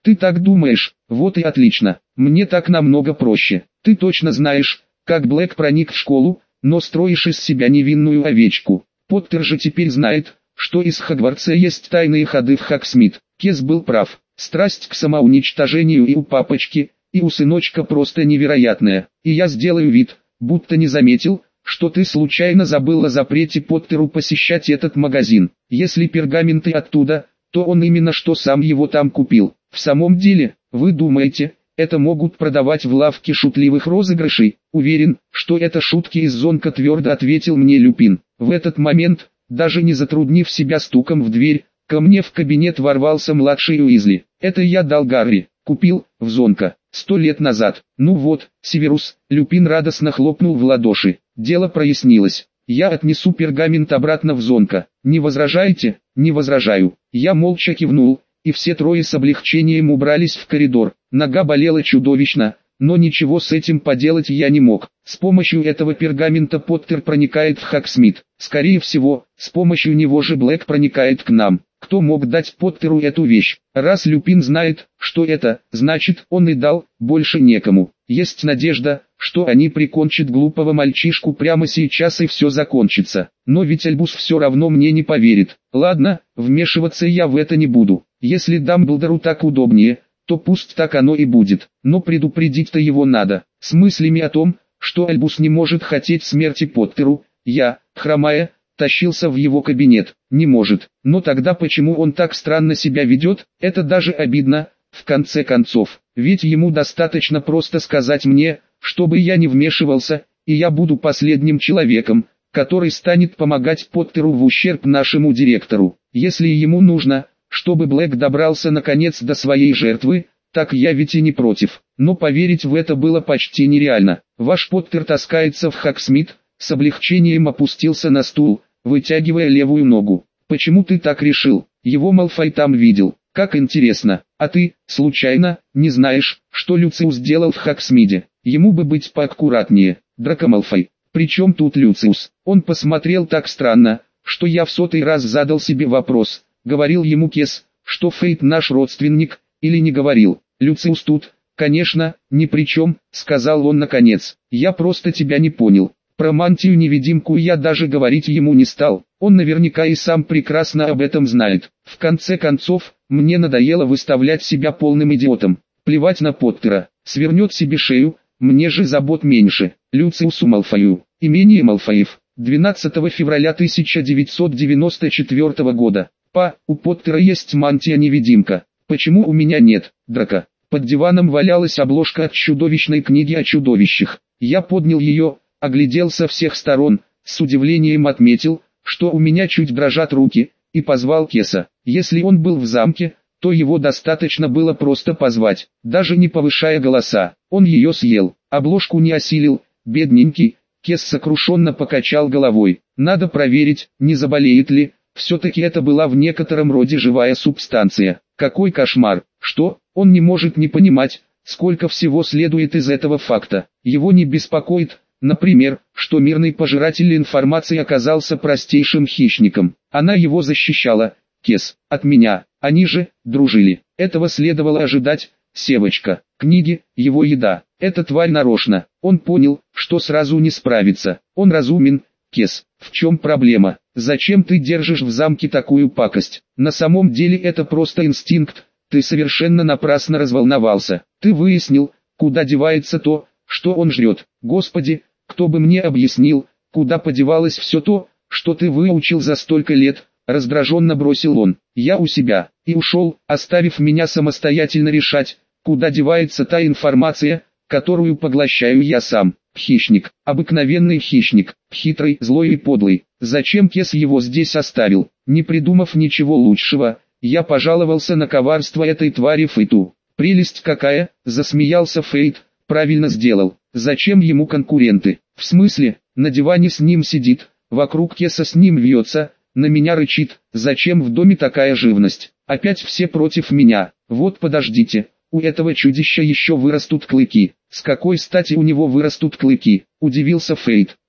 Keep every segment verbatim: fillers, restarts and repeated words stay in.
Ты так думаешь? Вот и отлично. Мне так намного проще. Ты точно знаешь, как Блэк проник в школу, но строишь из себя невинную овечку. Поттер же теперь знает, что из Хогвартса есть тайные ходы в Хогсмит. Кес был прав. Страсть к самоуничтожению и у папочки, и у сыночка просто невероятная. И я сделаю вид, будто не заметил, что ты случайно забыл о запрете Поттеру посещать этот магазин. Если пергаменты оттуда, то он именно что сам его там купил. В самом деле, вы думаете, это могут продавать в лавке шутливых розыгрышей? Уверен, что это шутки из зонка, твердо ответил мне Люпин. В этот момент, даже не затруднив себя стуком в дверь, ко мне в кабинет ворвался младший Уизли. Это я дал Гарри, купил, в зонка, сто лет назад. Ну вот, Северус, Люпин радостно хлопнул в ладоши. Дело прояснилось. Я отнесу пергамент обратно в зонка. Не возражаете? Не возражаю. Я молча кивнул, и все трое с облегчением убрались в коридор. Нога болела чудовищно, но ничего с этим поделать я не мог. С помощью этого пергамента Поттер проникает в Хогсмит. Скорее всего, с помощью него же Блэк проникает к нам. Кто мог дать Поттеру эту вещь? Раз Люпин знает, что это, значит он и дал, больше некому. Есть надежда, что они прикончат глупого мальчишку прямо сейчас и все закончится. Но ведь Альбус все равно мне не поверит. Ладно, вмешиваться я в это не буду. Если Дамблдору так удобнее, то пусть так оно и будет. Но предупредить-то его надо. С мыслями о том, что Альбус не может хотеть смерти Поттеру, я, хромая, тащился в его кабинет. Не может. Но тогда почему он так странно себя ведет? Это даже обидно, в конце концов. Ведь ему достаточно просто сказать мне, чтобы я не вмешивался, и я буду последним человеком, который станет помогать Поттеру в ущерб нашему директору. Если ему нужно, чтобы Блэк добрался наконец до своей жертвы, так я ведь и не против. Но поверить в это было почти нереально. Ваш Поттер таскается в Хогсмит, с облегчением опустился на стул, вытягивая левую ногу. Почему ты так решил? Его Малфой там видел. Как интересно. А ты, случайно, не знаешь, что Люциус делал в Хогсмиде? Ему бы быть поаккуратнее. Драко Малфой. Причем тут Люциус? Он посмотрел так странно, что я в сотый раз задал себе вопрос. Говорил ему Кес, что Фейт наш родственник, или не говорил? Люциус тут, конечно, ни при чем, сказал он наконец. Я просто тебя не понял. Про мантию-невидимку я даже говорить ему не стал. Он наверняка и сам прекрасно об этом знает. В конце концов, мне надоело выставлять себя полным идиотом. Плевать на Поттера. Свернет себе шею, мне же забот меньше. Люциусу Малфою. Имение Малфоев. двенадцатого февраля тысяча девятьсот девяносто четвёртого года. Па, у Поттера есть мантия-невидимка. Почему у меня нет? Драко. Под диваном валялась обложка от чудовищной книги о чудовищах. Я поднял ее, оглядел со всех сторон, с удивлением отметил, что у меня чуть дрожат руки, и позвал Кеса. Если он был в замке, то его достаточно было просто позвать, даже не повышая голоса. Он ее съел, обложку не осилил, бедненький. Кес сокрушенно покачал головой. Надо проверить, не заболеет ли, все-таки это была в некотором роде живая субстанция. Какой кошмар, что, он не может не понимать, сколько всего следует из этого факта. Его не беспокоит, например, что мирный пожиратель информации оказался простейшим хищником. Она его защищала, Кес, от меня, они же, дружили. Этого следовало ожидать, Севочка. Книги, его еда. Эта тварь нарочно. Он понял, что сразу не справится. Он разумен, Кес. В чем проблема? Зачем ты держишь в замке такую пакость? На самом деле это просто инстинкт. Ты совершенно напрасно разволновался. Ты выяснил, куда девается то, что он жрет. Господи, кто бы мне объяснил, куда подевалось все то, что ты выучил за столько лет, раздраженно бросил он. Я у себя, и ушел, оставив меня самостоятельно решать, куда девается та информация, которую поглощаю я сам. Хищник, обыкновенный хищник, хитрый, злой и подлый. Зачем Кес его здесь оставил? Не придумав ничего лучшего, я пожаловался на коварство этой твари Фейту. Прелесть какая, засмеялся Фейт, правильно сделал. Зачем ему конкуренты? В смысле, на диване с ним сидит, вокруг Кеса с ним вьется, на меня рычит. Зачем в доме такая живность? Опять все против меня. Вот подождите, у этого чудища еще вырастут клыки. С какой стати у него вырастут клыки? Удивился Фейт.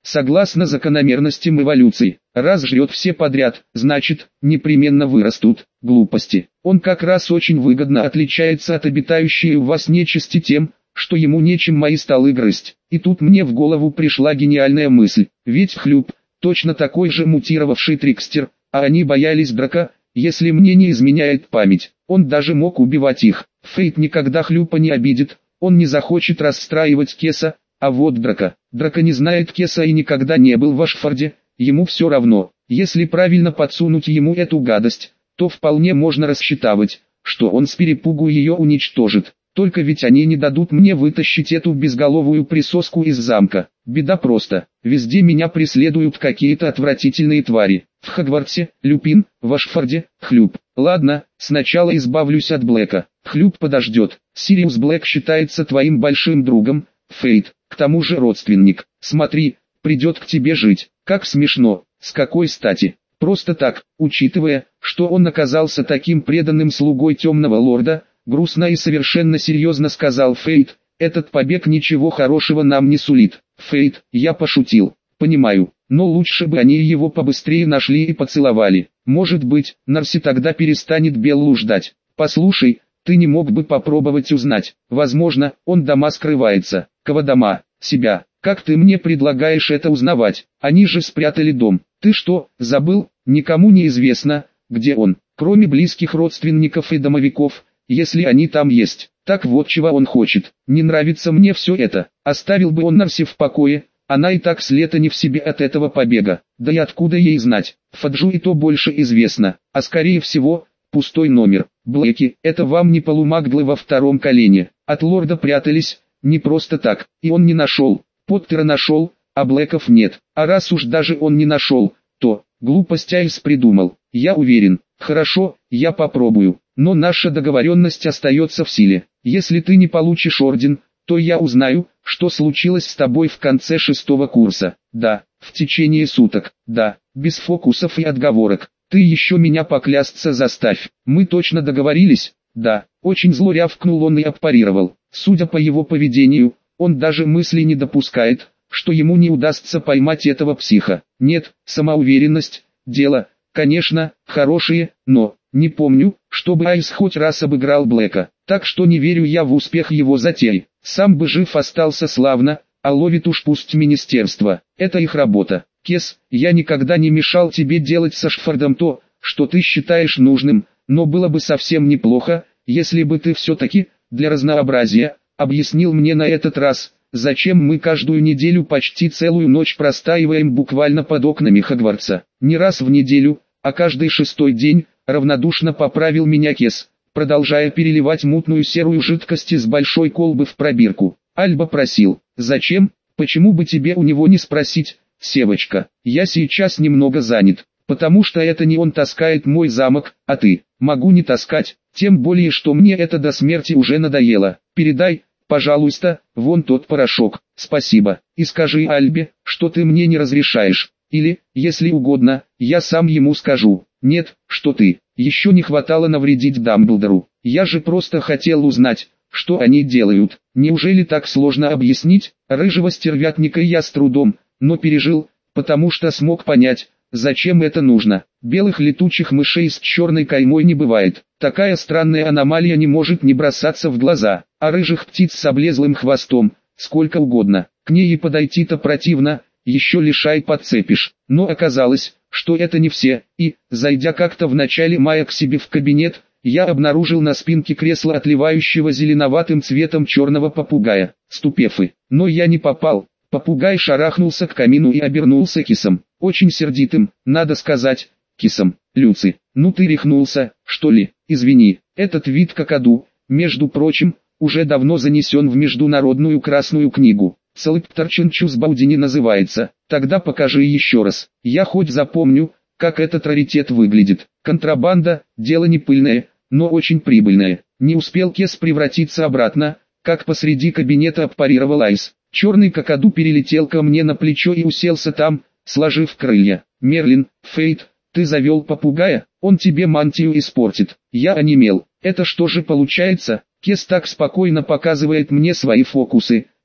Согласно закономерностям эволюции, раз жрет все подряд, значит, непременно вырастут. Глупости. Он как раз очень выгодно отличается от обитающей у вас нечисти тем, что ему нечем мои столы грызть. И тут мне в голову пришла гениальная мысль, ведь Хлюп, точно такой же мутировавший трикстер, а они боялись Драка, если мне не изменяет память, он даже мог убивать их. Фейт никогда Хлюпа не обидит, он не захочет расстраивать Кеса, а вот Драка. Драка не знает Кеса и никогда не был в Ашфорде, ему все равно. Если правильно подсунуть ему эту гадость, то вполне можно рассчитывать, что он с перепугу ее уничтожит. Только ведь они не дадут мне вытащить эту безголовую присоску из замка. Беда просто, везде меня преследуют какие-то отвратительные твари. В Хогвартсе, Люпин, в Ашфорде, Хлюп. Ладно, сначала избавлюсь от Блэка. Хлюп подождет. Сириус Блэк считается твоим большим другом, Фейт, к тому же родственник. Смотри, придет к тебе жить. Как смешно, с какой стати? Просто так, учитывая, что он оказался таким преданным слугой темного лорда, грустно и совершенно серьезно сказал Фейт, этот побег ничего хорошего нам не сулит. Фейт, я пошутил, понимаю, но лучше бы они его побыстрее нашли и поцеловали. Может быть, Нарси тогда перестанет Беллу ждать. Послушай, ты не мог бы попробовать узнать, возможно, он дома скрывается. Кого дома? Себя. Как ты мне предлагаешь это узнавать? Они же спрятали дом. Ты что, забыл? Никому не известно, где он, кроме близких родственников и домовиков, если они там есть. Так вот чего он хочет. Не нравится мне все это. Оставил бы он Нарси в покое, она и так с лета не в себе от этого побега. Да и откуда ей знать? Фаджу и то больше известно, а скорее всего, пустой номер. Блэки, это вам не полумаглы во втором колене. От лорда прятались, не просто так, и он не нашел. Поттера нашел, а Блэков нет. А раз уж даже он не нашел, то, глупость Айс придумал. Я уверен. Хорошо, я попробую. Но наша договоренность остается в силе. Если ты не получишь орден, то я узнаю, что случилось с тобой в конце шестого курса. Да, в течение суток. Да, без фокусов и отговорок. Ты еще меня поклясться заставь. Мы точно договорились? Да. Очень зло рявкнул он и отпарировал. Судя по его поведению, он даже мысли не допускает, что ему не удастся поймать этого психа. Нет, самоуверенность, дело, конечно, хорошее, но, не помню, чтобы Айс хоть раз обыграл Блэка, так что не верю я в успех его затей. Сам бы жив остался славно, а ловит уж пусть министерство, это их работа. Кес, я никогда не мешал тебе делать с Ашфордом то, что ты считаешь нужным, но было бы совсем неплохо, если бы ты все-таки, для разнообразия, объяснил мне на этот раз, зачем мы каждую неделю почти целую ночь простаиваем буквально под окнами Хогвартса. Не раз в неделю, а каждый шестой день, равнодушно поправил меня Кес, продолжая переливать мутную серую жидкость из большой колбы в пробирку. Альба просил, зачем, почему бы тебе у него не спросить, Севочка, я сейчас немного занят, потому что это не он таскает мой замок, а ты. Могу не таскать, тем более что мне это до смерти уже надоело. Передай, пожалуйста, вон тот порошок, спасибо, и скажи Альбе, что ты мне не разрешаешь. Или, если угодно, я сам ему скажу. Нет, что ты, еще не хватало навредить Дамблдору. Я же просто хотел узнать, что они делают. Неужели так сложно объяснить? Рыжего стервятника я с трудом, но пережил, потому что смог понять, зачем это нужно. Белых летучих мышей с черной каймой не бывает. Такая странная аномалия не может не бросаться в глаза. А рыжих птиц с облезлым хвостом, сколько угодно. К ней и подойти-то противно, еще лишай подцепишь. Но оказалось, что это не все, и, зайдя как-то в начале мая к себе в кабинет, я обнаружил на спинке кресла отливающего зеленоватым цветом черного попугая, Ступефы. Но я не попал. Попугай шарахнулся к камину и обернулся кисом. Очень сердитым, надо сказать, кисом. Люци, ну ты рехнулся, что ли? Извини, этот вид какаду, между прочим, уже давно занесен в международную красную книгу. Целыпторченчус Баудини называется. Тогда покажи еще раз. Я хоть запомню, как этот раритет выглядит. Контрабанда, дело не пыльное, но очень прибыльное. Не успел Кес превратиться обратно, как посреди кабинета отпарировал Айс. Черный какаду перелетел ко мне на плечо и уселся там, сложив крылья. Мерлин, Фейт, ты завел попугая, он тебе мантию испортит. Я онемел. Это что же получается? Кес так спокойно показывает мне свои фокусы,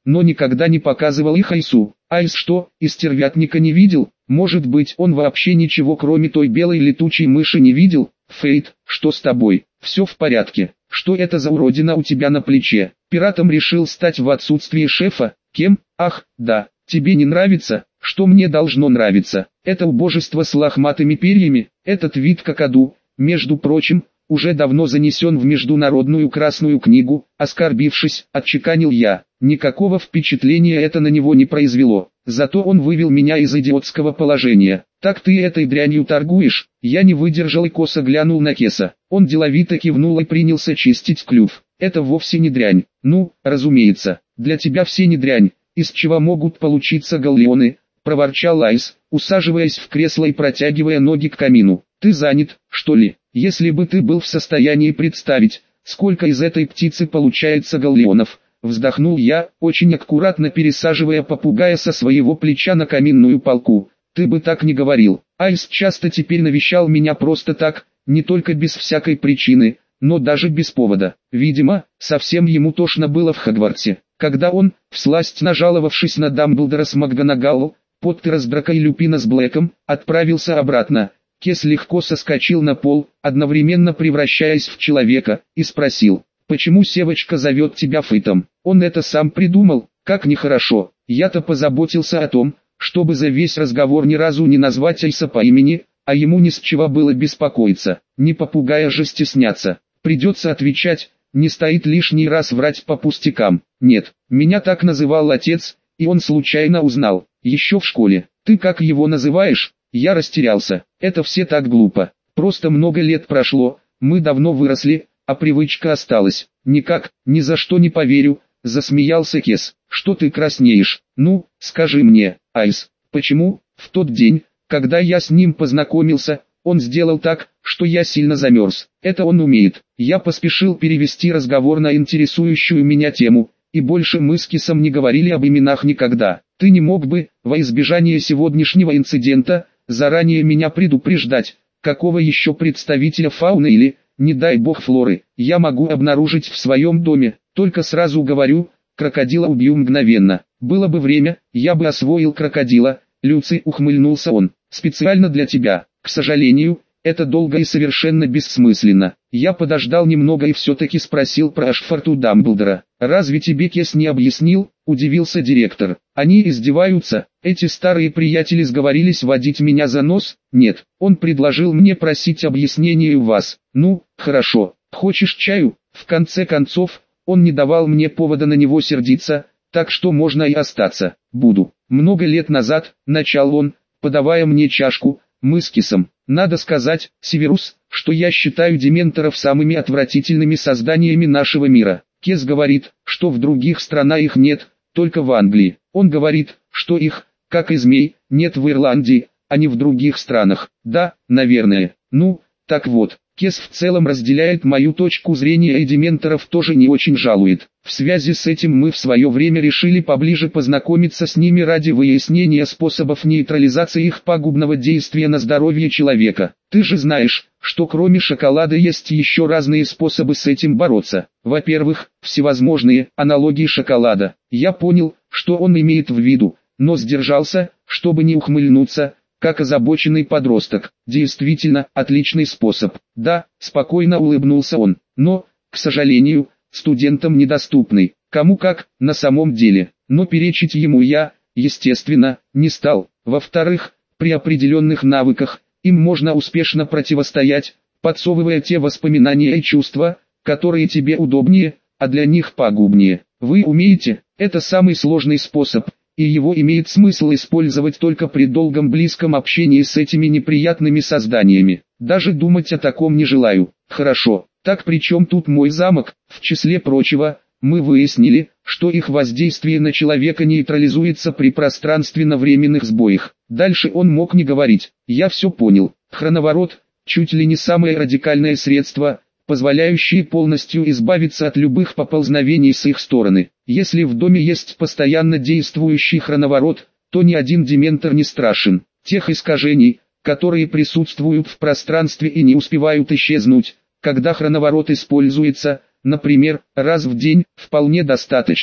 но никогда не показывал их Айсу. Айс что, и стервятника не видел? Может быть, он вообще ничего кроме той белой летучей мыши не видел? Фейт, что с тобой? Все в порядке. Что это за уродина у тебя на плече? Пиратом решил стать в отсутствие шефа? Кем? Ах, да. Тебе не нравится? Что мне должно нравиться? Это убожество с лохматыми перьями, этот вид какаду, между прочим, уже давно занесен в международную красную книгу, оскорбившись, отчеканил я. Никакого впечатления это на него не произвело, зато он вывел меня из идиотского положения. Так ты этой дрянью торгуешь? Я не выдержал и косо глянул на Кеса. Он деловито кивнул и принялся чистить клюв. Это вовсе не дрянь. Ну, разумеется, для тебя все не дрянь. Из чего могут получиться галлеоны? Проворчал Айс, усаживаясь в кресло и протягивая ноги к камину. Ты занят, что ли? Если бы ты был в состоянии представить, сколько из этой птицы получается галлеонов, вздохнул я, очень аккуратно пересаживая попугая со своего плеча на каминную полку. Ты бы так не говорил. Айс часто теперь навещал меня просто так, не только без всякой причины, но даже без повода. Видимо, совсем ему тошно было в Хогвартсе, когда он, всласть нажаловавшись на Дамблдора с МакГонагалл, Поттера с Драко и Люпина с Блэком, отправился обратно. Кес легко соскочил на пол, одновременно превращаясь в человека, и спросил: «Почему Севочка зовет тебя Фейтом? Он это сам придумал, как нехорошо. Я-то позаботился о том, чтобы за весь разговор ни разу не назвать Айса по имени, а ему ни с чего было беспокоиться, не попугая же стесняться. Придется отвечать, не стоит лишний раз врать по пустякам. Нет, меня так называл отец, и он случайно узнал, еще в школе. Ты как его называешь?» Я растерялся. Это все так глупо. Просто много лет прошло, мы давно выросли, а привычка осталась. Никак, ни за что не поверю, засмеялся Кес. Что ты краснеешь? Ну, скажи мне, Айс, почему, в тот день, когда я с ним познакомился, он сделал так, что я сильно замерз? Это он умеет. Я поспешил перевести разговор на интересующую меня тему, и больше мы с Кесом не говорили об именах никогда. Ты не мог бы, во избежание сегодняшнего инцидента, заранее меня предупреждать, какого еще представителя фауны или, не дай бог, флоры, я могу обнаружить в своем доме? Только сразу говорю, крокодила убью мгновенно. Было бы время, я бы освоил крокодила. Люций, ухмыльнулся он, специально для тебя. К сожалению, это долго и совершенно бессмысленно. Я подождал немного и все-таки спросил про Ашфорд у Дамблдора. «Разве тебе Кес не объяснил?» – удивился директор. «Они издеваются, эти старые приятели сговорились водить меня за нос?» «Нет, он предложил мне просить объяснения у вас». «Ну, хорошо, хочешь чаю?» В конце концов, он не давал мне повода на него сердиться, так что можно и остаться. «Буду». Много лет назад, начал он, подавая мне чашку, мы с Кесом. Надо сказать, Северус, что я считаю дементоров самыми отвратительными созданиями нашего мира. Кес говорит, что в других странах их нет, только в Англии. Он говорит, что их, как и змей, нет в Ирландии, а не в других странах. Да, наверное. Ну, так вот, Кес в целом разделяет мою точку зрения и дементоров тоже не очень жалует. В связи с этим мы в свое время решили поближе познакомиться с ними ради выяснения способов нейтрализации их пагубного действия на здоровье человека. Ты же знаешь, что кроме шоколада есть еще разные способы с этим бороться. Во-первых, всевозможные аналогии шоколада. Я понял, что он имеет в виду, но сдержался, чтобы не ухмыльнуться, как озабоченный подросток. Действительно, отличный способ. Да, спокойно улыбнулся он, но, к сожалению, студентам недоступный. Кому как, на самом деле. Но перечить ему я, естественно, не стал. Во-вторых, при определенных навыках, им можно успешно противостоять, подсовывая те воспоминания и чувства, которые тебе удобнее, а для них пагубнее. Вы умеете, это самый сложный способ, и его имеет смысл использовать только при долгом близком общении с этими неприятными созданиями. Даже думать о таком не желаю. Хорошо, так при чем тут мой замок? В числе прочего, мы выяснили, что их воздействие на человека нейтрализуется при пространственно-временных сбоях. Дальше он мог не говорить. Я все понял. Хроноворот, чуть ли не самое радикальное средство, позволяющие полностью избавиться от любых поползновений с их стороны. Если в доме есть постоянно действующий хроноворот, то ни один дементор не страшен. Тех искажений, которые присутствуют в пространстве и не успевают исчезнуть, когда хроноворот используется, например, раз в день, вполне достаточно,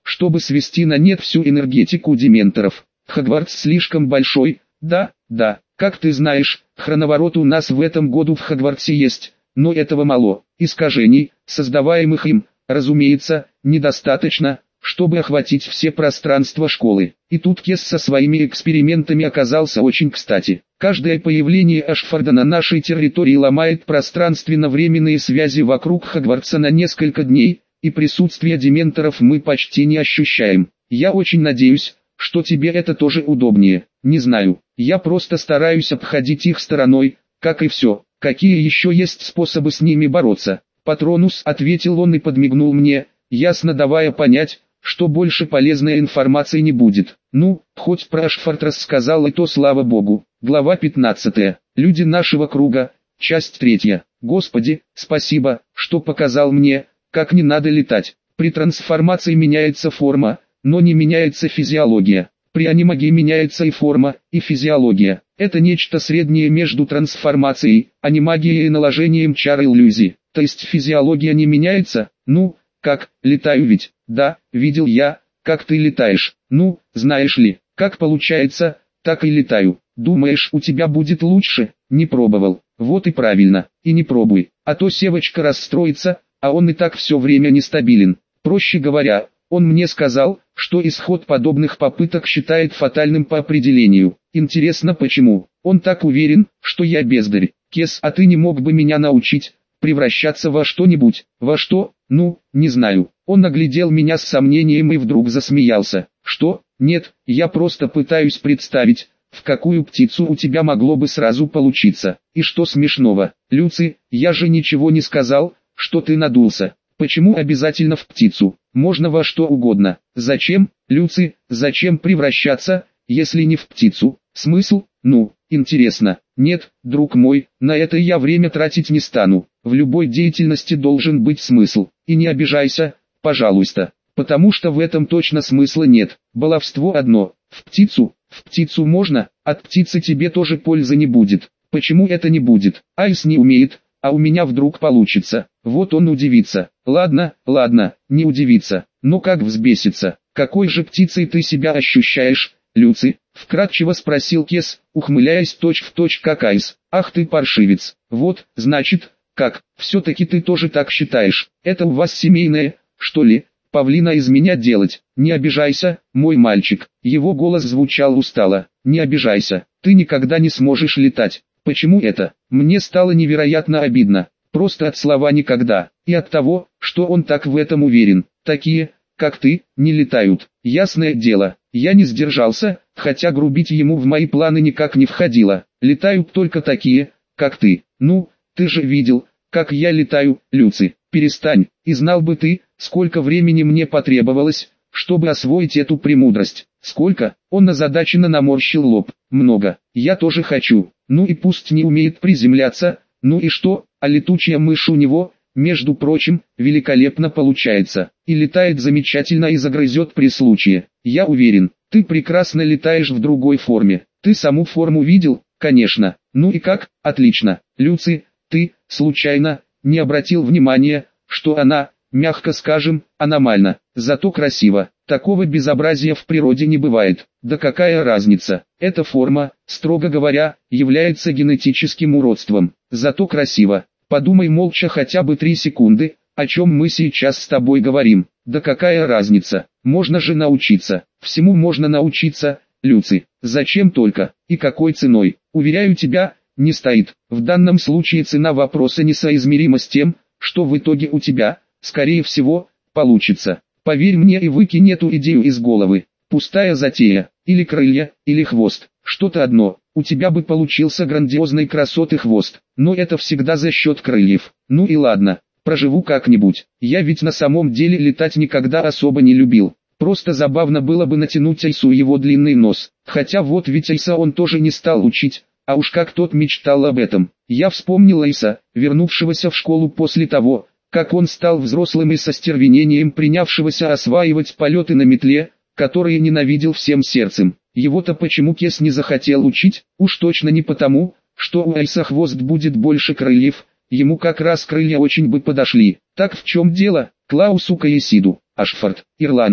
чтобы свести на нет всю энергетику дементоров. Хогвартс слишком большой, да, да, как ты знаешь, хроноворот у нас в этом году в Хогвартсе есть, но этого мало, искажений, создаваемых им, разумеется, недостаточно, чтобы охватить все пространства школы. И тут Кес со своими экспериментами оказался очень кстати. Каждое появление Ашфорда на нашей территории ломает пространственно-временные связи вокруг Хогвартса на несколько дней, и присутствие дементоров мы почти не ощущаем. Я очень надеюсь, что тебе это тоже удобнее. Не знаю, я просто стараюсь обходить их стороной, как и все. Какие еще есть способы с ними бороться? Патронус, ответил он и подмигнул мне, ясно давая понять, что больше полезной информации не будет. Ну, хоть про Ашфорд рассказал, и то слава богу. Глава пятнадцатая. Люди нашего круга. Часть третья. Господи, спасибо, что показал мне, как не надо летать. При трансформации меняется форма, но не меняется физиология. При анимагии меняется и форма, и физиология. Это нечто среднее между трансформацией, анимагией и наложением чар иллюзий. То есть физиология не меняется? Ну, как, летаю ведь? Да, видел я, как ты летаешь. Ну, знаешь ли, как получается, так и летаю. Думаешь, у тебя будет лучше? Не пробовал. Вот и правильно, и не пробуй. А то Севочка расстроится, а он и так все время нестабилен. Проще говоря, он мне сказал, что исход подобных попыток считает фатальным по определению. Интересно почему? Он так уверен, что я бездарь. Кес, а ты не мог бы меня научить превращаться во что-нибудь? Во что? Ну, не знаю. Он оглядел меня с сомнением и вдруг засмеялся. Что? Нет, я просто пытаюсь представить, в какую птицу у тебя могло бы сразу получиться. И что смешного? Люци, я же ничего не сказал, что ты надулся. Почему обязательно в птицу? Можно во что угодно. Зачем, Люци, зачем превращаться, если не в птицу? Смысл? Ну, интересно. Нет, друг мой, на это я время тратить не стану. В любой деятельности должен быть смысл. И не обижайся, пожалуйста, потому что в этом точно смысла нет. Баловство одно. В птицу, в птицу можно, от птицы тебе тоже пользы не будет. Почему это не будет? Айс не умеет, а у меня вдруг получится. Вот он удивится. Ладно, ладно, не удивится, но как взбесится. Какой же птицей ты себя ощущаешь, Люци? Вкратчиво спросил Кес, ухмыляясь точь-в-точь как Айс. Ах ты паршивец. Вот, значит, как, все-таки ты тоже так считаешь. Это у вас семейное, что ли? Павлина из меня делать. Не обижайся, мой мальчик. Его голос звучал устало. Не обижайся, ты никогда не сможешь летать. Почему это? Мне стало невероятно обидно. Просто от слова «никогда». И от того, что он так в этом уверен. Такие, как ты, не летают. Ясное дело, я не сдержался, хотя грубить ему в мои планы никак не входило. Летают только такие, как ты. Ну, ты же видел, как я летаю, Люци. Перестань, и знал бы ты, сколько времени мне потребовалось, чтобы освоить эту премудрость. Сколько? Он озадаченно наморщил лоб. Много. Я тоже хочу. Ну и пусть не умеет приземляться. Ну и что? А летучая мышь у него, между прочим, великолепно получается. И летает замечательно и загрызет при случае. Я уверен, ты прекрасно летаешь в другой форме. Ты саму форму видел? Конечно. Ну и как? Отлично. Люци, ты, случайно, не обратил внимания, что она, мягко скажем, аномальна, зато красиво. Такого безобразия в природе не бывает. Да какая разница? Эта форма, строго говоря, является генетическим уродством. Зато красиво. Подумай молча хотя бы три секунды, о чем мы сейчас с тобой говорим. Да какая разница? Можно же научиться. Всему можно научиться, Люци. Зачем только? И какой ценой? Уверяю тебя, не стоит. В данном случае цена вопроса несоизмерима с тем, что в итоге у тебя, скорее всего, получится. Поверь мне и выкинь эту идею из головы. Пустая затея. Или крылья, или хвост. Что-то одно. У тебя бы получился грандиозной красоты хвост. Но это всегда за счет крыльев. Ну и ладно. Проживу как-нибудь. Я ведь на самом деле летать никогда особо не любил. Просто забавно было бы натянуть Айсу его длинный нос. Хотя вот ведь Айса он тоже не стал учить. А уж как тот мечтал об этом. Я вспомнил Айса, вернувшегося в школу после того, как он стал взрослым и со стервенением принявшегося осваивать полеты на метле, которые ненавидел всем сердцем. Его-то почему Кес не захотел учить? Уж точно не потому, что у Айса хвост будет больше крыльев, ему как раз крылья очень бы подошли. Так в чем дело? Клаусу Каесиду, Ашфорд, Ирландия.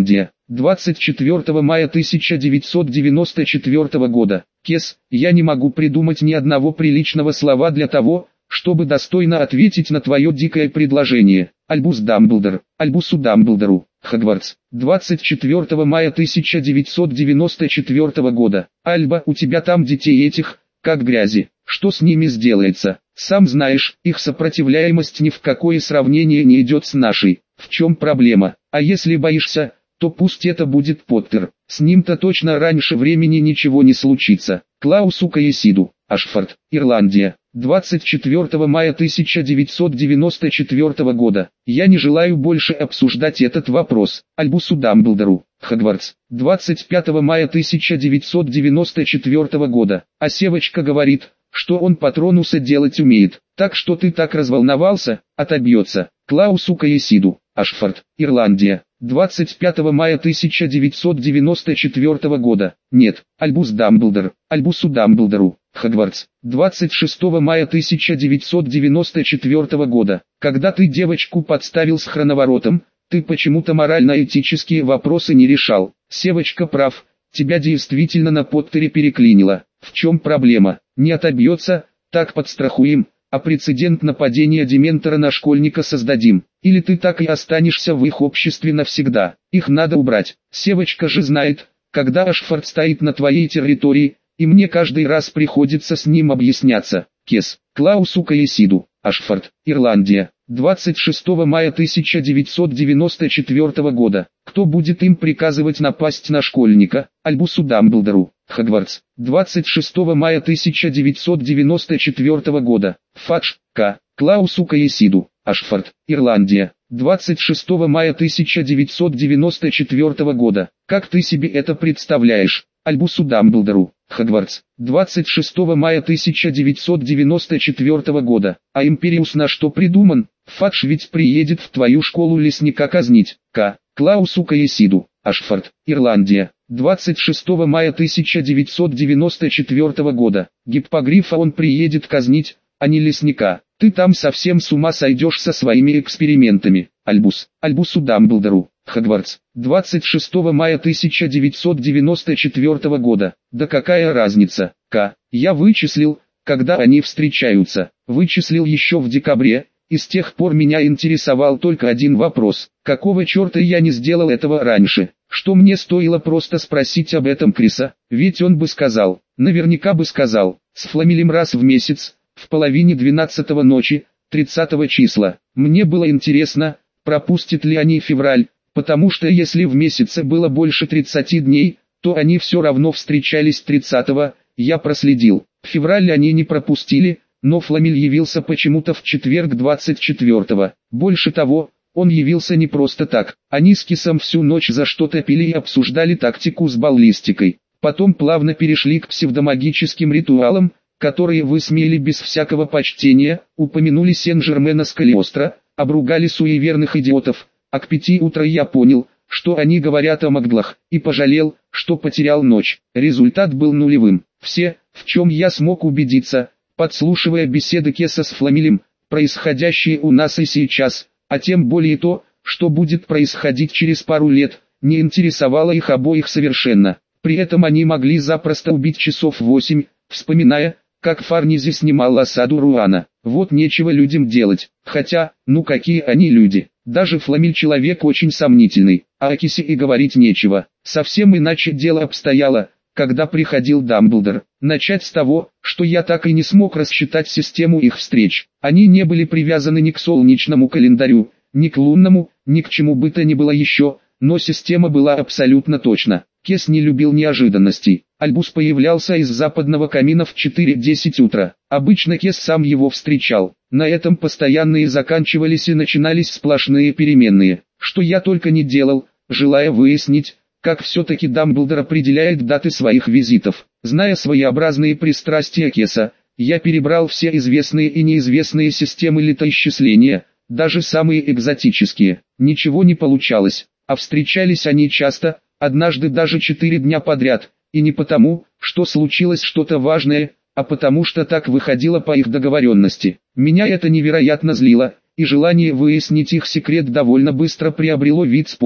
двадцать четвёртого мая тысяча девятьсот девяносто четвёртого года. Кес, я не могу придумать ни одного приличного слова для того, чтобы достойно ответить на твое дикое предложение. Альбус Дамблдор, Альбусу Дамблдору, Хогвартс. двадцать четвёртого мая тысяча девятьсот девяносто четвёртого года. Альба, у тебя там детей этих, как грязи. Что с ними сделается? Сам знаешь, их сопротивляемость ни в какое сравнение не идет с нашей. В чем проблема? А если боишься, то пусть это будет Поттер. С ним-то точно раньше времени ничего не случится. Клаусу Каесиду, Ашфорд, Ирландия. двадцать четвёртого мая тысяча девятьсот девяносто четвёртого года. Я не желаю больше обсуждать этот вопрос. Альбусу Дамблдору, Хогвартс. двадцать пятого мая тысяча девятьсот девяносто четвёртого года. А Севочка говорит, что он Патронуса делать умеет. Так что ты так разволновался, отобьется. Клаусу Каесиду, Ашфорд, Ирландия. двадцать пятого мая тысяча девятьсот девяносто четвёртого года. Нет, Альбус Дамблдор, Альбусу Дамблдору, Хогвартс. двадцать шестого мая тысяча девятьсот девяносто четвёртого года. Когда ты девочку подставил с хроноворотом, ты почему-то морально-этические вопросы не решал. Севочка прав, тебя действительно на Поттере переклинило. В чем проблема? Не отобьется, так подстрахуем, а прецедент нападения Дементора на школьника создадим. Или ты так и останешься в их обществе навсегда. Их надо убрать. Севочка же знает, когда Ашфорд стоит на твоей территории, и мне каждый раз приходится с ним объясняться. Кес, Клаусу Каесиду, Ашфорд, Ирландия. двадцать шестого мая тысяча девятьсот девяносто четвёртого года. Кто будет им приказывать напасть на школьника? Альбусу Дамблдору, Хогвартс. двадцать шестого мая тысяча девятьсот девяносто четвёртого года. Фадж, К. Клаусу Каесиду, Ашфорд, Ирландия. двадцать шестого мая тысяча девятьсот девяносто четвёртого года. Как ты себе это представляешь? Альбусу Дамблдору, Хогвартс. двадцать шестого мая тысяча девятьсот девяносто четвёртого года. А Империус на что придуман? Фадж ведь приедет в твою школу лесника казнить. К. Клаусу Каесиду, Ашфорд, Ирландия. двадцать шестого мая тысяча девятьсот девяносто четвёртого года. Гиппогрифа он приедет казнить, а не лесника. Ты там совсем с ума сойдешь со своими экспериментами. Альбус, Альбусу Дамблдору, Хогвартс. двадцать шестого мая тысяча девятьсот девяносто четвёртого года. Да какая разница? К. Я вычислил, когда они встречаются. Вычислил еще в декабре, и с тех пор меня интересовал только один вопрос. Какого черта я не сделал этого раньше? Что мне стоило просто спросить об этом Криса? Ведь он бы сказал, наверняка бы сказал, с Фламелем раз в месяц, в половине двенадцатого ночи, тридцатого числа. Мне было интересно, пропустят ли они февраль, потому что если в месяце было больше тридцати дней, то они все равно встречались тридцатого, я проследил. Февраль они не пропустили, но Фламель явился почему-то в четверг двадцать четвёртого. Больше того, он явился не просто так. Они с Кисом всю ночь за что-то пили и обсуждали тактику с баллистикой. Потом плавно перешли к псевдомагическим ритуалам, которые высмеяли без всякого почтения, упомянули Сен-Жермена с Калиостро, обругали суеверных идиотов, а к пяти утра я понял, что они говорят о маглах, и пожалел, что потерял ночь. Результат был нулевым. Все, в чем я смог убедиться, подслушивая беседы Кеса с Фламелем, происходящие у нас и сейчас, а тем более то, что будет происходить через пару лет, не интересовало их обоих совершенно. При этом они могли запросто убить часов восемь, вспоминая, как Фарнизи снимал осаду Руана. Вот нечего людям делать, хотя, ну какие они люди. Даже Фламель человек очень сомнительный, а о Кисе и говорить нечего. Совсем иначе дело обстояло, когда приходил Дамблдор. Начать с того, что я так и не смог рассчитать систему их встреч. Они не были привязаны ни к солнечному календарю, ни к лунному, ни к чему бы то ни было еще, но система была абсолютно точна. Кес не любил неожиданностей. Альбус появлялся из западного камина в четыре-десять утра. Обычно Кес сам его встречал. На этом постоянные заканчивались и начинались сплошные переменные. Что я только не делал, желая выяснить, как все-таки Дамблдор определяет даты своих визитов. Зная своеобразные пристрастия Кеса, я перебрал все известные и неизвестные системы летоисчисления, даже самые экзотические. Ничего не получалось, а встречались они часто, однажды даже четыре дня подряд, и не потому, что случилось что-то важное, а потому что так выходило по их договоренности. Меня это невероятно злило, и желание выяснить их секрет довольно быстро приобрело вид спорта,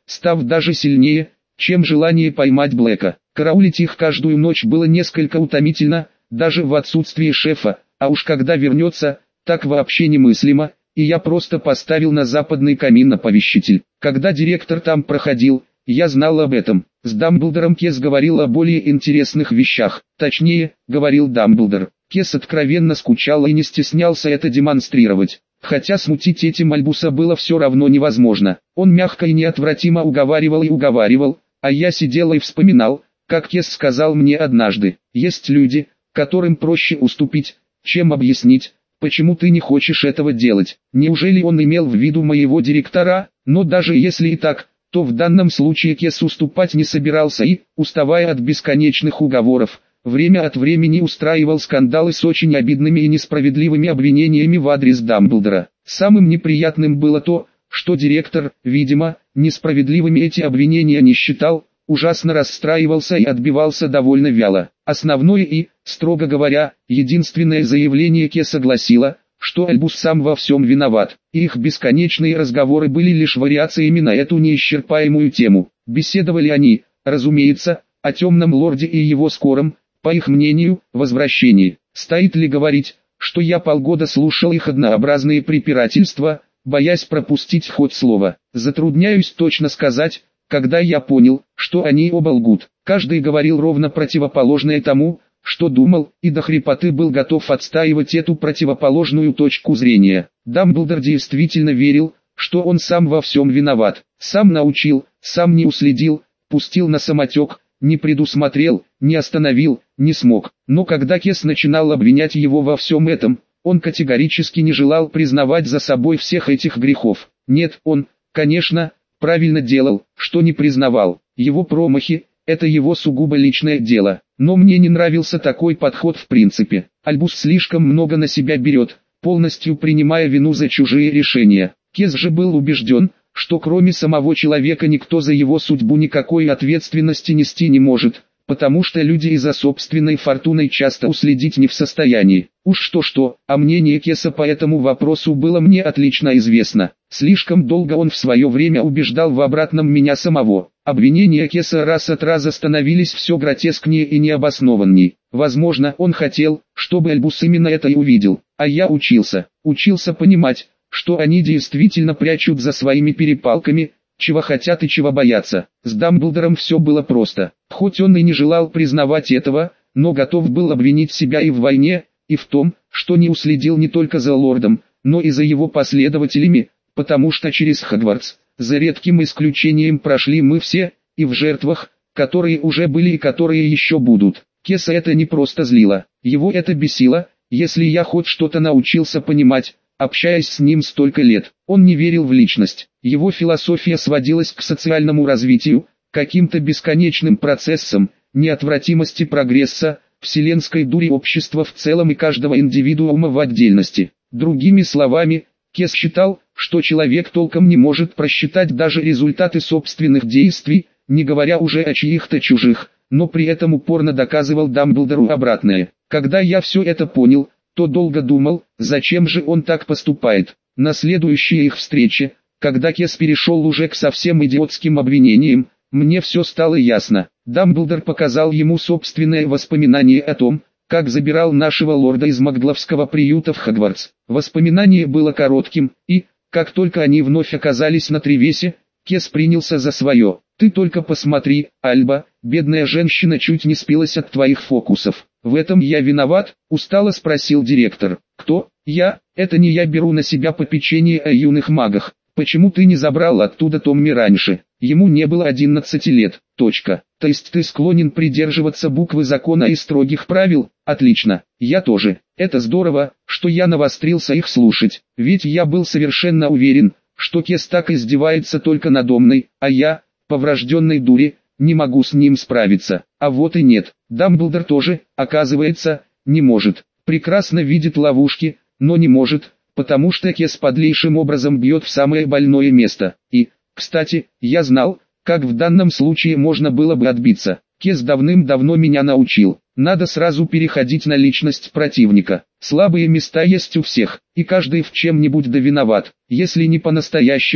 став даже сильнее, чем желание поймать Блэка. Караулить их каждую ночь было несколько утомительно, даже в отсутствие шефа, а уж когда вернется, так вообще немыслимо, и я просто поставил на западный камин оповещитель. Когда директор там проходил, я знал об этом. С Дамблдором Кес говорил о более интересных вещах, точнее, говорил Дамблдор. Кес откровенно скучал и не стеснялся это демонстрировать. Хотя смутить этим Альбуса было все равно невозможно. Он мягко и неотвратимо уговаривал и уговаривал, а я сидел и вспоминал, как Кес сказал мне однажды: «Есть люди, которым проще уступить, чем объяснить, почему ты не хочешь этого делать». Неужели он имел в виду моего директора? Но даже если и так, то в данном случае Кес уступать не собирался и, уставая от бесконечных уговоров, время от времени устраивал скандалы с очень обидными и несправедливыми обвинениями в адрес Дамблдора. Самым неприятным было то, что директор, видимо, несправедливыми эти обвинения не считал, ужасно расстраивался и отбивался довольно вяло. Основное и, строго говоря, единственное заявление Кеса гласило, что Альбус сам во всем виноват, и их бесконечные разговоры были лишь вариациями на эту неисчерпаемую тему. Беседовали они, разумеется, о Темном Лорде и его скором, по их мнению, возвращении. Стоит ли говорить, что я полгода слушал их однообразные препирательства, боясь пропустить хоть слово. Затрудняюсь точно сказать, когда я понял, что они оба лгут. Каждый говорил ровно противоположное тому, что думал, и до хрипоты был готов отстаивать эту противоположную точку зрения. Дамблдор действительно верил, что он сам во всем виноват, сам научил, сам не уследил, пустил на самотек, не предусмотрел, не остановил, не смог. Но когда Кес начинал обвинять его во всем этом, он категорически не желал признавать за собой всех этих грехов. Нет, он, конечно, правильно делал, что не признавал. Его промахи – это его сугубо личное дело. Но мне не нравился такой подход в принципе. Альбус слишком много на себя берет, полностью принимая вину за чужие решения. Кес же был убежден, что кроме самого человека никто за его судьбу никакой ответственности нести не может, потому что люди и за собственной фортуной часто уследить не в состоянии. Уж что-что, а мнение Кеса по этому вопросу было мне отлично известно. Слишком долго он в свое время убеждал в обратном меня самого. Обвинения Кеса раз от раза становились все гротескнее и необоснованней. Возможно, он хотел, чтобы Альбус именно это и увидел, а я учился, учился понимать, что они действительно прячут за своими перепалками, чего хотят и чего боятся. С Дамблдором все было просто. Хоть он и не желал признавать этого, но готов был обвинить себя и в войне, и в том, что не уследил не только за лордом, но и за его последователями, потому что через Хогвартс, за редким исключением, прошли мы все, и в жертвах, которые уже были и которые еще будут. Кеса это не просто злило, его это бесило, если я хоть что-то научился понимать, общаясь с ним столько лет. Он не верил в личность. Его философия сводилась к социальному развитию, каким-то бесконечным процессам, неотвратимости прогресса, вселенской дури общества в целом и каждого индивидуума в отдельности. Другими словами, Кес считал, что человек толком не может просчитать даже результаты собственных действий, не говоря уже о чьих-то чужих, но при этом упорно доказывал Дамблдору обратное. Когда я все это понял, то долго думал, зачем же он так поступает. На следующей их встрече, когда Кес перешел уже к совсем идиотским обвинениям, мне все стало ясно. Дамблдор показал ему собственное воспоминание о том, как забирал нашего лорда из Магловского приюта в Хогвартс. Воспоминание было коротким, и, как только они вновь оказались на Тревесе, Кес принялся за свое. «Ты только посмотри, Альба, бедная женщина чуть не спилась от твоих фокусов. В этом я виноват?» — устало спросил директор. «Кто? Я? Это не я беру на себя попечение о юных магах. Почему ты не забрал оттуда Томми раньше? Ему не было одиннадцати лет. Точка. То есть ты склонен придерживаться буквы закона и строгих правил? Отлично. Я тоже. Это здорово, что я навострился их слушать. Ведь я был совершенно уверен, что Кес так издевается только надо мной, а я, по врожденной дуре, не могу с ним справиться. А вот и нет. Дамблдор тоже, оказывается, не может. Прекрасно видит ловушки, но не может, потому что Кес подлейшим образом бьет в самое больное место. И, кстати, я знал, как в данном случае можно было бы отбиться. Кес давным-давно меня научил. Надо сразу переходить на личность противника. Слабые места есть у всех, и каждый в чем-нибудь да виноват. Если не по-настоящему,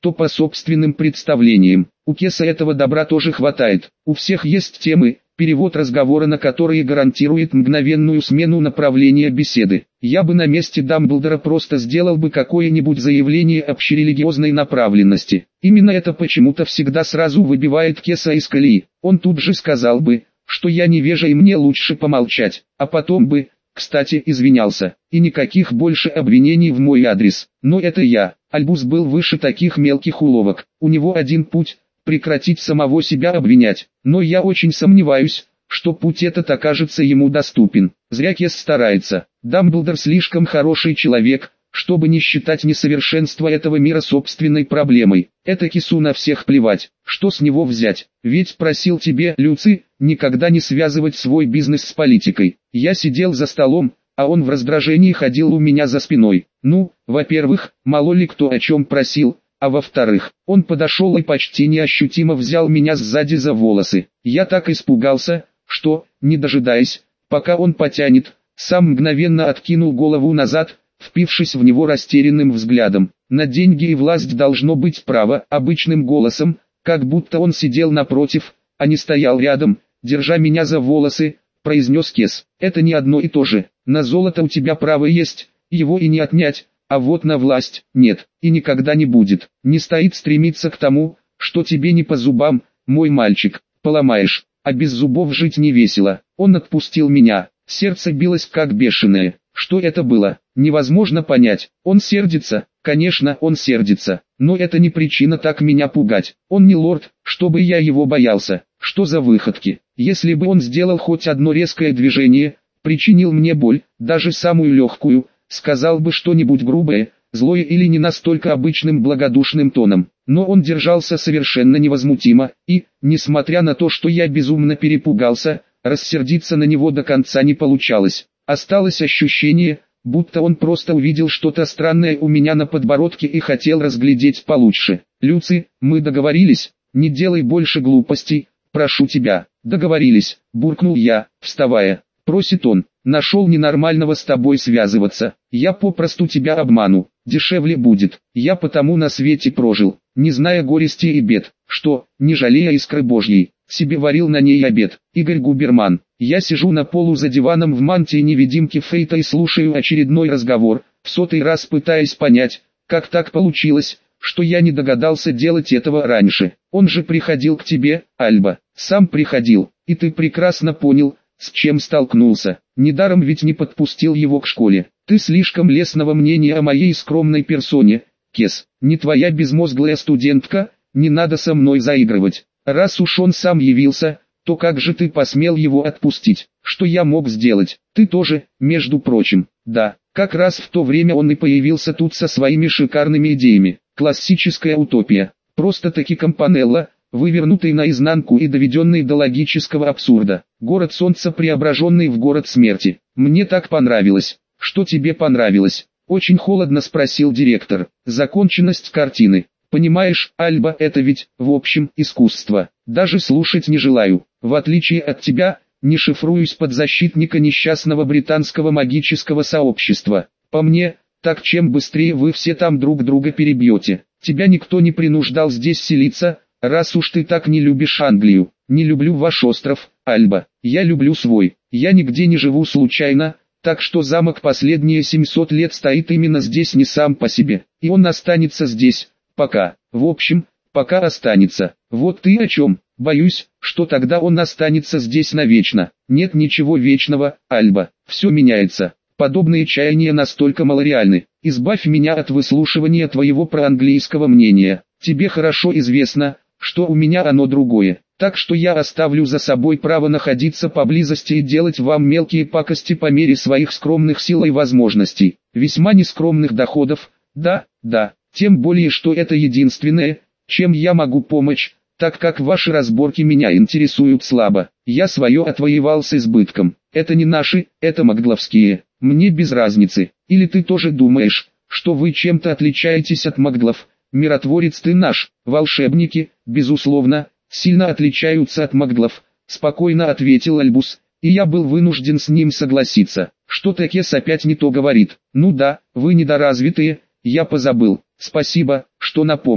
то по собственным представлениям. У Кеса этого добра тоже хватает. У всех есть темы, перевод разговора на которые гарантирует мгновенную смену направления беседы. Я бы на месте Дамблдора просто сделал бы какое-нибудь заявление общерелигиозной направленности. Именно это почему-то всегда сразу выбивает Кеса из колеи. Он тут же сказал бы, что я невежа и мне лучше помолчать, а потом бы, кстати, извинялся, и никаких больше обвинений в мой адрес. Но это я. Альбус был выше таких мелких уловок. У него один путь – прекратить самого себя обвинять. Но я очень сомневаюсь, что путь этот окажется ему доступен. Зря Кес старается. Дамблдор слишком хороший человек, чтобы не считать несовершенство этого мира собственной проблемой. Это Кесу на всех плевать. Что с него взять? Ведь просил тебе, Люци, никогда не связывать свой бизнес с политикой. Я сидел за столом, а он в раздражении ходил у меня за спиной. Ну, во-первых, мало ли кто о чем просил, а во-вторых, он подошел и почти неощутимо взял меня сзади за волосы. Я так испугался, что, не дожидаясь, пока он потянет, сам мгновенно откинул голову назад, впившись в него растерянным взглядом. На деньги и власть должно быть право, обычным голосом, как будто он сидел напротив, а не стоял рядом, держа меня за волосы, произнес Кес. Это не одно и то же. На золото у тебя право есть, его и не отнять, а вот на власть нет, и никогда не будет. Не стоит стремиться к тому, что тебе не по зубам, мой мальчик, поломаешь, а без зубов жить не весело. Он отпустил меня, сердце билось как бешеное. Что это было? Невозможно понять. Он сердится, конечно, он сердится, но это не причина так меня пугать. Он не лорд, чтобы я его боялся. Что за выходки? Если бы он сделал хоть одно резкое движение, причинил мне боль, даже самую легкую, сказал бы что-нибудь грубое, злое или не настолько обычным благодушным тоном. Но он держался совершенно невозмутимо, и, несмотря на то, что я безумно перепугался, рассердиться на него до конца не получалось. Осталось ощущение, будто он просто увидел что-то странное у меня на подбородке и хотел разглядеть получше. «Люци, мы договорились, не делай больше глупостей, прошу тебя». «Договорились», буркнул я, вставая. Просит он, нашел ненормального с тобой связываться. Я попросту тебя обману, дешевле будет. Я потому на свете прожил, не зная горести и бед, что, не жалея искры Божьей, себе варил на ней обед. Игорь Губерман. Я сижу на полу за диваном в мантии невидимки Фейта и слушаю очередной разговор, в сотый раз пытаясь понять, как так получилось, что я не догадался делать этого раньше. Он же приходил к тебе, Альба, сам приходил, и ты прекрасно понял, с чем столкнулся. Недаром ведь не подпустил его к школе. Ты слишком лестного мнения о моей скромной персоне, Кес. Не твоя безмозглая студентка, не надо со мной заигрывать. Раз уж он сам явился, то как же ты посмел его отпустить? Что я мог сделать? Ты тоже, между прочим. Да, как раз в то время он и появился тут со своими шикарными идеями. Классическая утопия. Просто-таки Кампанелла, вывернутый наизнанку и доведенный до логического абсурда. Город солнца, преображенный в город смерти. Мне так понравилось. Что тебе понравилось? Очень холодно спросил директор. Законченность картины. Понимаешь, Альба, это ведь, в общем, искусство. Даже слушать не желаю. В отличие от тебя, не шифруюсь под защитника несчастного британского магического сообщества. По мне, так чем быстрее вы все там друг друга перебьете. Тебя никто не принуждал здесь селиться, раз уж ты так не любишь Англию. Не люблю ваш остров, Альба. Я люблю свой. Я нигде не живу случайно, так что замок последние семьсот лет стоит именно здесь не сам по себе. И он останется здесь. Пока. В общем, пока останется. Вот ты о чем. Боюсь, что тогда он останется здесь навечно. Нет ничего вечного, Альба. Все меняется. Подобные чаяния настолько малореальны. Избавь меня от выслушивания твоего проанглийского мнения. Тебе хорошо известно, что у меня оно другое. Так что я оставлю за собой право находиться поблизости и делать вам мелкие пакости по мере своих скромных сил и возможностей. Весьма нескромных доходов. Да, да. Тем более, что это единственное, чем я могу помочь, так как ваши разборки меня интересуют слабо. Я свое отвоевал с избытком. Это не наши, это макгловские. Мне без разницы. Или ты тоже думаешь, что вы чем-то отличаетесь от макглов? Миротворец ты наш. Волшебники, безусловно, сильно отличаются от макглов, спокойно ответил Альбус, и я был вынужден с ним согласиться. Что-то Кес опять не то говорит. Ну да, вы недоразвитые, я позабыл. Спасибо, что напомнил.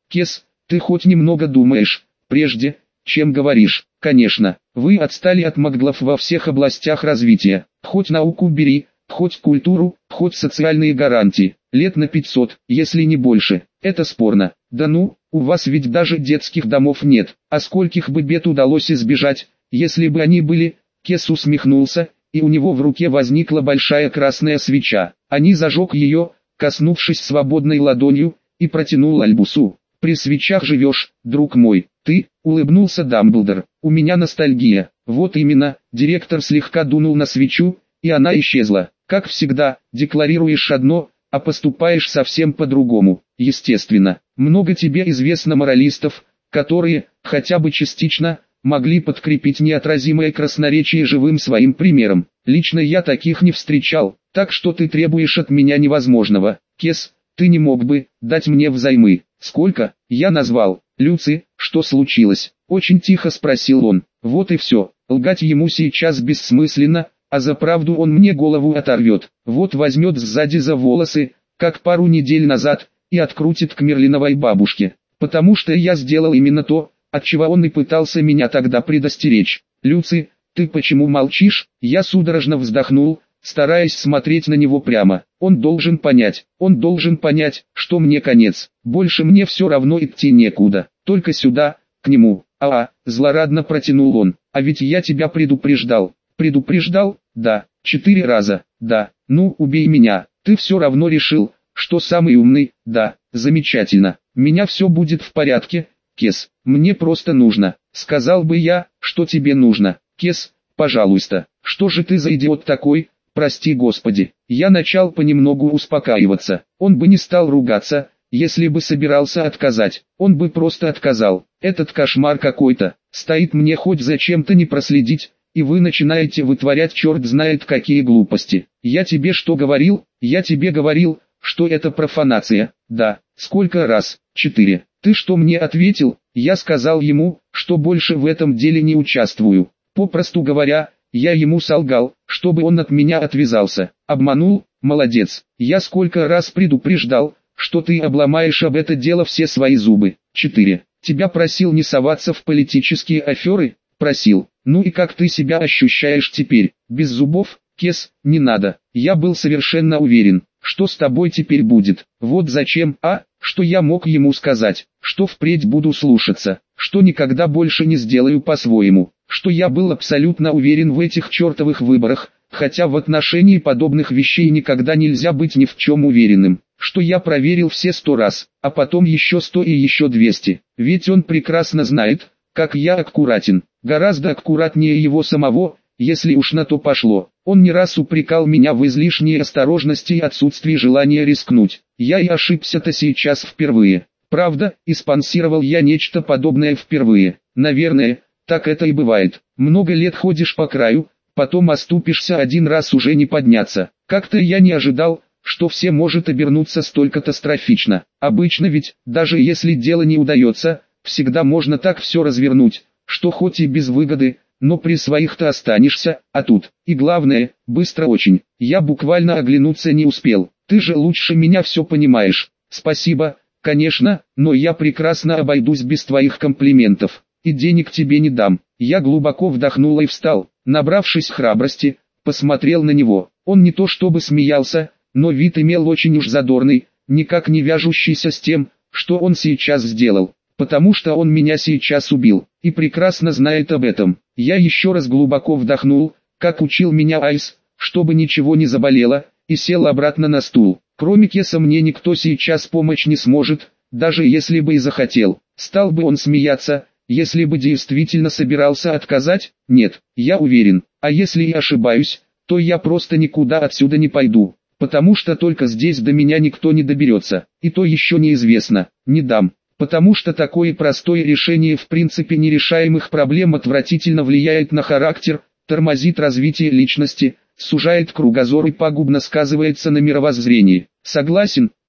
Кес, ты хоть немного думаешь, прежде, чем говоришь. Конечно, вы отстали от маглов во всех областях развития. Хоть науку бери, хоть культуру, хоть социальные гарантии. Лет на пятьсот, если не больше. Это спорно. Да ну, у вас ведь даже детских домов нет. А скольких бы бед удалось избежать, если бы они были? Кес усмехнулся, и у него в руке возникла большая красная свеча. Они зажег ее, коснувшись свободной ладонью, и протянул Альбусу. «При свечах живешь, друг мой, ты», — улыбнулся Дамблдор, — «у меня ностальгия». Вот именно, директор слегка дунул на свечу, и она исчезла. Как всегда, декларируешь одно, а поступаешь совсем по-другому. Естественно, много тебе известно моралистов, которые, хотя бы частично, могли подкрепить неотразимое красноречие живым своим примером. Лично я таких не встречал, так что ты требуешь от меня невозможного. Кес, ты не мог бы дать мне взаймы. Сколько? Я назвал. Люци, что случилось? Очень тихо спросил он. Вот и все. Лгать ему сейчас бессмысленно, а за правду он мне голову оторвет. Вот возьмет сзади за волосы, как пару недель назад, и открутит к Мерлиновой бабушке. Потому что я сделал именно то, от чего он и пытался меня тогда предостеречь. Люци, ты почему молчишь? Я судорожно вздохнул, стараясь смотреть на него прямо. Он должен понять, он должен понять, что мне конец. Больше мне все равно идти некуда, только сюда, к нему. А, злорадно протянул он, а ведь я тебя предупреждал. Предупреждал? Да, четыре раза, да, ну убей меня, ты все равно решил, что самый умный, да, замечательно, меня все будет в порядке, Кес, мне просто нужно, сказал бы я, что тебе нужно, Кес, пожалуйста, что же ты за идиот такой, прости Господи, я начал понемногу успокаиваться, он бы не стал ругаться, если бы собирался отказать, он бы просто отказал, этот кошмар какой-то, стоит мне хоть зачем-то не проследить, и вы начинаете вытворять черт знает какие глупости. Я тебе что говорил? Я тебе говорил, что это профанация. Да, сколько раз? Четыре. Ты что мне ответил? Я сказал ему, что больше в этом деле не участвую. Попросту говоря, я ему солгал, чтобы он от меня отвязался. Обманул? Молодец. Я сколько раз предупреждал, что ты обломаешь об это дело все свои зубы. Четыре. Тебя просил не соваться в политические аферы? Просил. Ну и как ты себя ощущаешь теперь? Без зубов? Кес, не надо. Я был совершенно уверен, что с тобой теперь будет. Вот зачем, а? Что я мог ему сказать? Что впредь буду слушаться? Что никогда больше не сделаю по-своему? Что я был абсолютно уверен в этих чертовых выборах, хотя в отношении подобных вещей никогда нельзя быть ни в чем уверенным. Что я проверил все сто раз, а потом еще сто и еще двести. Ведь он прекрасно знает, как я аккуратен, гораздо аккуратнее его самого, если уж на то пошло. Он не раз упрекал меня в излишней осторожности и отсутствии желания рискнуть. Я и ошибся-то сейчас впервые. Правда, и спонсировал я нечто подобное впервые. Наверное, так это и бывает. Много лет ходишь по краю, потом оступишься один раз уже не подняться. Как-то я не ожидал, что все может обернуться столь катастрофично. Обычно ведь, даже если дело не удается, всегда можно так все развернуть, что хоть и без выгоды, но при своих-то останешься, а тут, и главное, быстро очень. Я буквально оглянуться не успел. Ты же лучше меня все понимаешь. Спасибо, конечно, но я прекрасно обойдусь без твоих комплиментов. И денег тебе не дам. Я глубоко вдохнул и встал, набравшись храбрости, посмотрел на него. Он не то чтобы смеялся, но вид имел очень уж задорный, никак не вяжущийся с тем, что он сейчас сделал. Потому что он меня сейчас убил, и прекрасно знает об этом. Я еще раз глубоко вдохнул, как учил меня Айс, чтобы ничего не заболело, и сел обратно на стул. Кроме Кеса мне никто сейчас помочь не сможет, даже если бы и захотел. Стал бы он смеяться, если бы действительно собирался отказать? Нет, я уверен. А если и ошибаюсь, то я просто никуда отсюда не пойду. Потому что только здесь до меня никто не доберется, и то еще неизвестно, не дам. Потому что такое простое решение в принципе нерешаемых проблем отвратительно влияет на характер, тормозит развитие личности, сужает кругозор и пагубно сказывается на мировоззрении. Согласен,